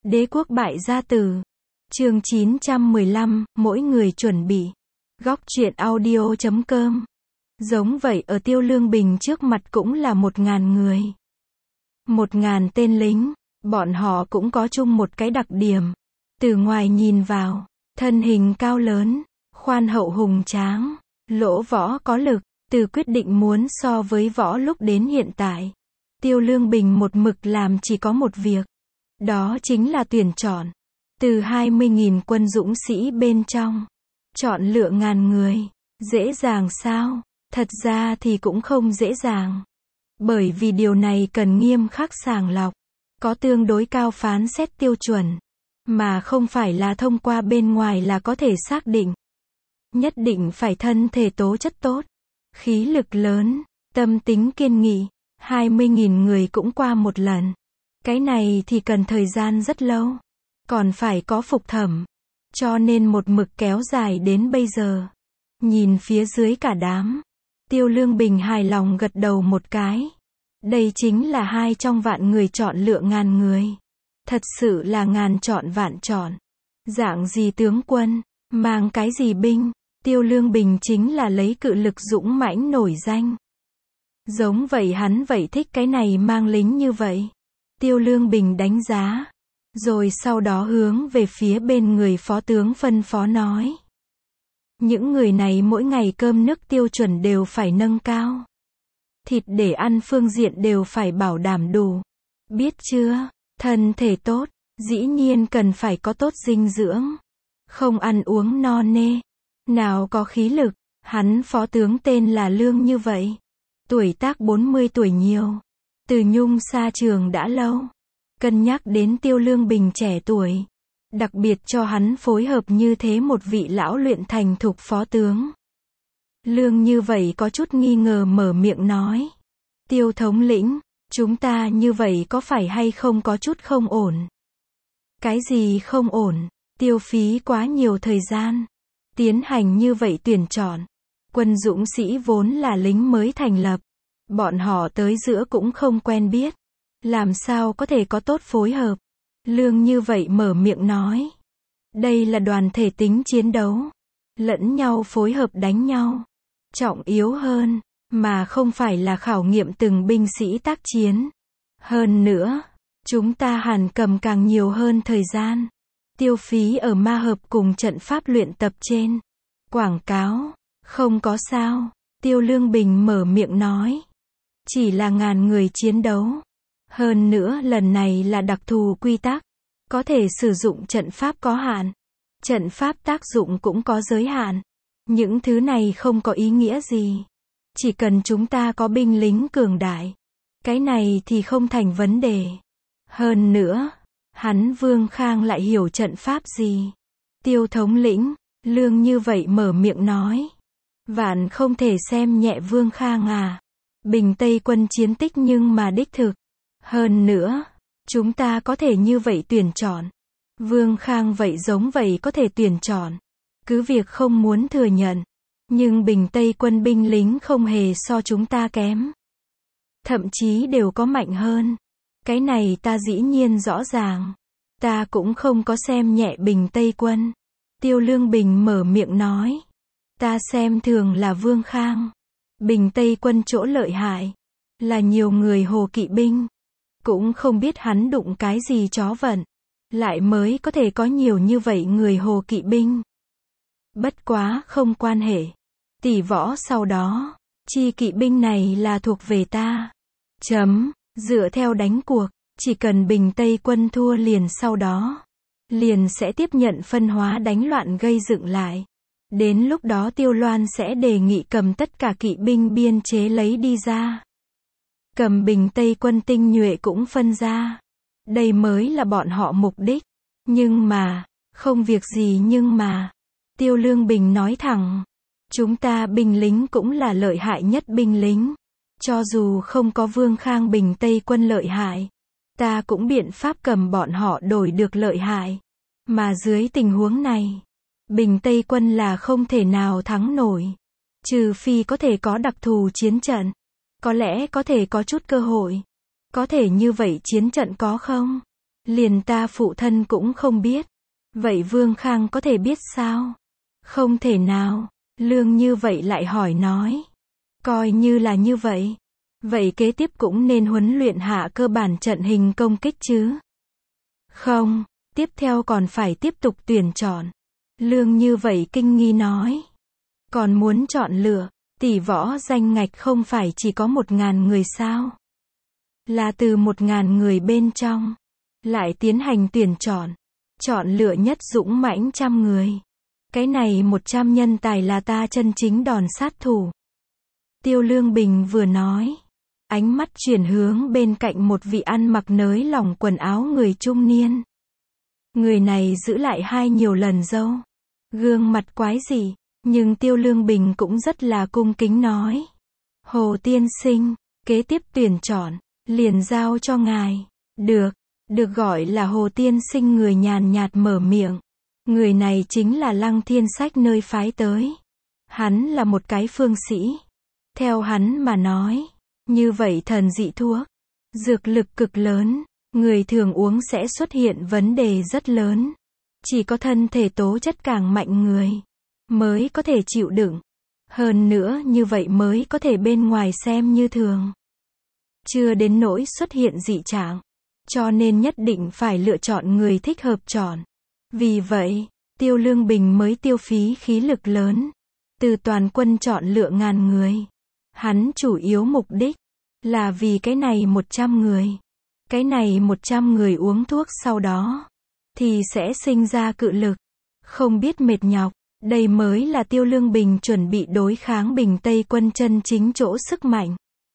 Đế quốc bại gia tử. Chương 915, mỗi người chuẩn bị. Góc truyện audio.com. Giống vậy ở Tiêu Lương Bình trước mặt cũng là 1.000 người. 1.000 tên lính, bọn họ cũng có chung một cái đặc điểm. Từ ngoài nhìn vào, thân hình cao lớn, khoan hậu hùng tráng, lỗ võ có lực, từ quyết định muốn so với võ lúc đến hiện tại. Tiêu Lương Bình một mực làm chỉ có một việc. Đó chính là tuyển chọn. Từ 20.000 quân dũng sĩ bên trong. Chọn lựa ngàn người. Dễ dàng sao? Thật ra thì cũng không dễ dàng. Bởi vì điều này cần nghiêm khắc sàng lọc. Có tương đối cao phán xét tiêu chuẩn. Mà không phải là thông qua bên ngoài là có thể xác định. Nhất định phải thân thể tố chất tốt. Khí lực lớn. Tâm tính kiên nghị. 20.000 người cũng qua một lần. Cái này thì cần thời gian rất lâu. Còn phải có phục thẩm. Cho nên một mực kéo dài đến bây giờ. Nhìn phía dưới cả đám. Tiêu Lương Bình hài lòng gật đầu một cái. Đây chính là 2 trong vạn người chọn lựa ngàn người. Thật sự là ngàn chọn vạn chọn. Dạng gì tướng quân, mang cái gì binh. Tiêu Lương Bình chính là lấy cự lực dũng mãnh nổi danh. Giống vậy hắn vậy thích cái này mang lính như vậy. Tiêu Lương Bình đánh giá. Rồi sau đó hướng về phía bên người phó tướng phân phó nói. Những người này mỗi ngày cơm nước tiêu chuẩn đều phải nâng cao. Thịt để ăn phương diện đều phải bảo đảm đủ. Biết chưa? Thân thể tốt, dĩ nhiên cần phải có tốt dinh dưỡng. Không ăn uống no nê. Nào có khí lực. Hắn phó tướng tên là Lương như vậy. Tuổi tác 40 tuổi nhiều. Từ Nhung xa trường đã lâu. Cân nhắc đến Tiêu Lương Bình trẻ tuổi. Đặc biệt cho hắn phối hợp như thế một vị lão luyện thành thục phó tướng. Lương như vậy có chút nghi ngờ mở miệng nói. Tiêu thống lĩnh, chúng ta như vậy có phải hay không có chút không ổn? Cái gì không ổn? Tiêu phí quá nhiều thời gian. Tiến hành như vậy tuyển chọn. Quân dũng sĩ vốn là lính mới thành lập. Bọn họ tới giữa cũng không quen biết. Làm sao có thể có tốt phối hợp? Lương như vậy mở miệng nói. Đây là đoàn thể tính chiến đấu. Lẫn nhau phối hợp đánh nhau. Trọng yếu hơn, mà không phải là khảo nghiệm từng binh sĩ tác chiến. Hơn nữa, chúng ta hẳn cầm càng nhiều hơn thời gian. Tiêu phí ở ma hợp cùng trận pháp luyện tập trên. Quảng cáo, không có sao. Tiêu Lương Bình mở miệng nói. Chỉ là ngàn người chiến đấu. Hơn nữa lần này là đặc thù quy tắc. Có thể sử dụng trận pháp có hạn. Trận pháp tác dụng cũng có giới hạn. Những thứ này không có ý nghĩa gì. Chỉ cần chúng ta có binh lính cường đại. Cái này thì không thành vấn đề. Hơn nữa, hắn Vương Khang lại hiểu trận pháp gì. Tiêu thống lĩnh, Lương như vậy mở miệng nói. Vạn không thể xem nhẹ Vương Khang à. Bình Tây quân chiến tích nhưng mà đích thực. Hơn nữa, chúng ta có thể như vậy tuyển chọn. Vương Khang vậy giống vậy có thể tuyển chọn. Cứ việc không muốn thừa nhận. Nhưng Bình Tây quân binh lính không hề so chúng ta kém. Thậm chí đều có mạnh hơn. Cái này ta dĩ nhiên rõ ràng. Ta cũng không có xem nhẹ Bình Tây quân. Tiêu Lương Bình mở miệng nói. Ta xem thường là Vương Khang. Bình Tây quân chỗ lợi hại. Là nhiều người hồ kỵ binh. Cũng không biết hắn đụng cái gì chó vận. Lại mới có thể có nhiều như vậy người hồ kỵ binh. Bất quá không quan hệ. Tỷ võ sau đó. Chi kỵ binh này là thuộc về ta. Dựa theo đánh cuộc. Chỉ cần Bình Tây quân thua liền sau đó. Liền sẽ tiếp nhận phân hóa đánh loạn gây dựng lại. Đến lúc đó Tiêu Loan sẽ đề nghị cầm tất cả kỵ binh biên chế lấy đi ra. Cầm Bình Tây quân tinh nhuệ cũng phân ra. Đây mới là bọn họ mục đích. Nhưng mà, không việc gì nhưng mà. Tiêu Lương Bình nói thẳng. Chúng ta binh lính cũng là lợi hại nhất binh lính. Cho dù không có Vương Khang Bình Tây quân lợi hại. Ta cũng biện pháp cầm bọn họ đổi được lợi hại. Mà dưới tình huống này, Bình Tây quân là không thể nào thắng nổi. Trừ phi có thể có đặc thù chiến trận. Có lẽ có thể có chút cơ hội. Có thể như vậy chiến trận có không? Liền ta phụ thân cũng không biết. Vậy Vương Khang có thể biết sao? Không thể nào. Lương Như vậy lại hỏi nói. Coi như là như vậy. Vậy kế tiếp cũng nên huấn luyện hạ cơ bản trận hình công kích chứ? Không, tiếp theo còn phải tiếp tục tuyển chọn. Lương Như vậy kinh nghi nói. Còn muốn chọn lựa, tỷ võ danh ngạch không phải chỉ có 1.000 người sao? Là từ 1.000 người bên trong, lại tiến hành tuyển chọn. Chọn lựa nhất dũng mãnh 100 người. Cái này 100 nhân tài là ta chân chính đòn sát thủ. Tiêu Lương Bình vừa nói, ánh mắt chuyển hướng bên cạnh một vị ăn mặc nới lỏng quần áo người trung niên. Người này giữ lại hai nhiều lần râu, gương mặt quái dị, nhưng Tiêu Lương Bình cũng rất là cung kính nói. Hồ tiên sinh, kế tiếp tuyển chọn, liền giao cho ngài. Được gọi là Hồ tiên sinh người nhàn nhạt mở miệng. Người này chính là Lăng Thiên Sách nơi phái tới. Hắn là một cái phương sĩ. Theo hắn mà nói, như vậy thần dị thuốc, dược lực cực lớn, người thường uống sẽ xuất hiện vấn đề rất lớn. Chỉ có thân thể tố chất càng mạnh người, mới có thể chịu đựng. Hơn nữa như vậy mới có thể bên ngoài xem như thường. Chưa đến nỗi xuất hiện dị trạng. Cho nên nhất định phải lựa chọn người thích hợp chọn. Vì vậy, Tiêu Lương Bình mới tiêu phí khí lực lớn. Từ toàn quân chọn lựa 1.000 người. Hắn chủ yếu mục đích là vì cái này 100 người. Cái này 100 người uống thuốc sau đó thì sẽ sinh ra cự lực, không biết mệt nhọc. Đây mới là Tiêu Lương Bình chuẩn bị đối kháng Bình Tây quân chân chính chỗ sức mạnh.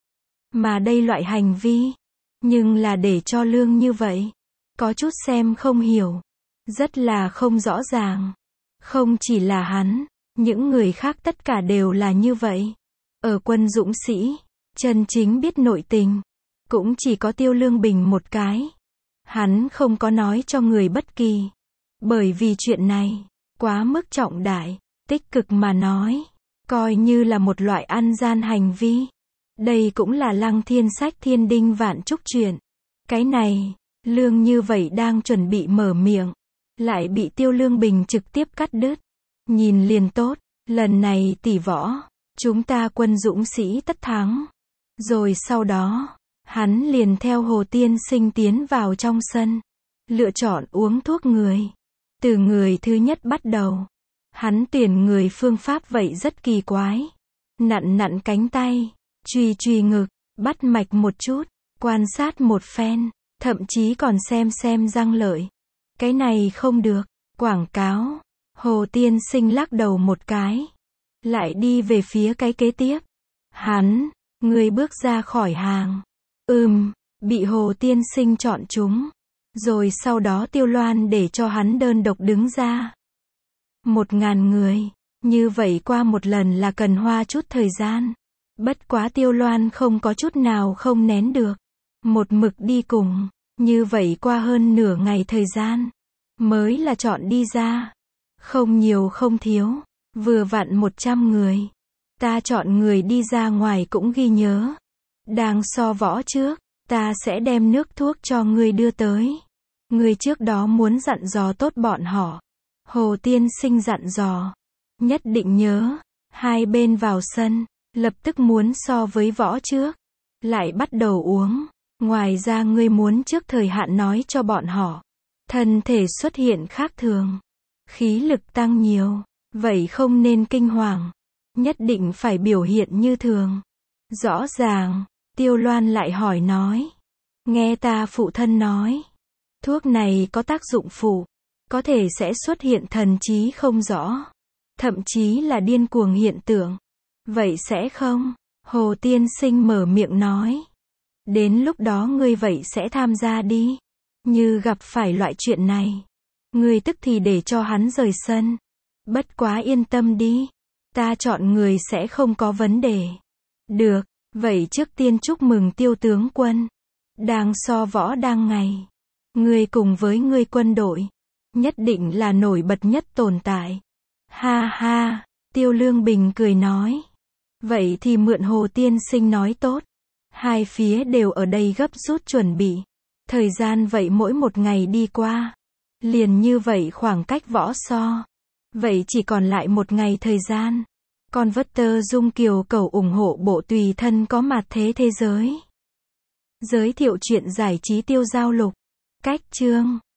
Mà đây loại hành vi, nhưng là để cho Lương Như vậy, có chút xem không hiểu, rất là không rõ ràng. Không chỉ là hắn, những người khác tất cả đều là như vậy. Ở quân dũng sĩ, chân chính biết nội tình, cũng chỉ có Tiêu Lương Bình một cái. Hắn không có nói cho người bất kỳ. Bởi vì chuyện này, quá mức trọng đại, tích cực mà nói, coi như là một loại ăn gian hành vi. Đây cũng là Lăng Thiên Sách thiên đinh vạn trúc chuyện. Cái này, Lương Như vậy đang chuẩn bị mở miệng, lại bị Tiêu Lương Bình trực tiếp cắt đứt. Nhìn liền tốt, lần này tỷ võ, chúng ta quân dũng sĩ tất thắng. Rồi sau đó, hắn liền theo Hồ tiên sinh tiến vào trong sân, lựa chọn uống thuốc người. Từ người thứ nhất bắt đầu, hắn tuyển người phương pháp vậy rất kỳ quái. Nặn cánh tay, truy ngực, bắt mạch một chút, quan sát một phen, thậm chí còn xem răng lợi. Cái này không được, quảng cáo. Hồ tiên sinh lắc đầu một cái, lại đi về phía cái kế tiếp. Người bước ra khỏi hàng. Bị Hồ tiên sinh chọn chúng. Rồi sau đó Tiêu Loan để cho hắn đơn độc đứng ra. 1.000 người, như vậy qua một lần là cần hoa chút thời gian. Bất quá Tiêu Loan không có chút nào không nén được. Một mực đi cùng, như vậy qua hơn nửa ngày thời gian, mới là chọn đi ra. Không nhiều không thiếu, vừa vặn 100 người. Ta chọn người đi ra ngoài cũng ghi nhớ. Đang so võ trước, ta sẽ đem nước thuốc cho ngươi đưa tới. Ngươi trước đó muốn dặn dò tốt bọn họ. Hồ tiên sinh dặn dò. Nhất định nhớ, hai bên vào sân, lập tức muốn so với võ trước. Lại bắt đầu uống. Ngoài ra ngươi muốn trước thời hạn nói cho bọn họ. Thân thể xuất hiện khác thường. Khí lực tăng nhiều. Vậy không nên kinh hoàng. Nhất định phải biểu hiện như thường. Rõ ràng. Tiêu Loan lại hỏi nói. Nghe ta phụ thân nói. Thuốc này có tác dụng phụ. Có thể sẽ xuất hiện thần trí không rõ. Thậm chí là điên cuồng hiện tượng. Vậy sẽ không? Hồ tiên sinh mở miệng nói. Đến lúc đó ngươi vậy sẽ tham gia đi. Như gặp phải loại chuyện này, ngươi tức thì để cho hắn rời sân. Bất quá yên tâm đi. Ta chọn người sẽ không có vấn đề. Được, vậy trước tiên chúc mừng Tiêu tướng quân. Đang so võ đang ngày. Ngươi cùng với ngươi quân đội, nhất định là nổi bật nhất tồn tại. Ha ha, Tiêu Lương Bình cười nói. Vậy thì mượn Hồ tiên sinh nói tốt. Hai phía đều ở đây gấp rút chuẩn bị. Thời gian vậy mỗi một ngày đi qua. Liền như vậy khoảng cách võ so. Vậy chỉ còn lại một ngày thời gian. Con vất tơ Dung Kiều cầu ủng hộ bộ tùy thân có mặt thế thế giới. Giới thiệu chuyện giải trí tiêu giao lục. Cách chương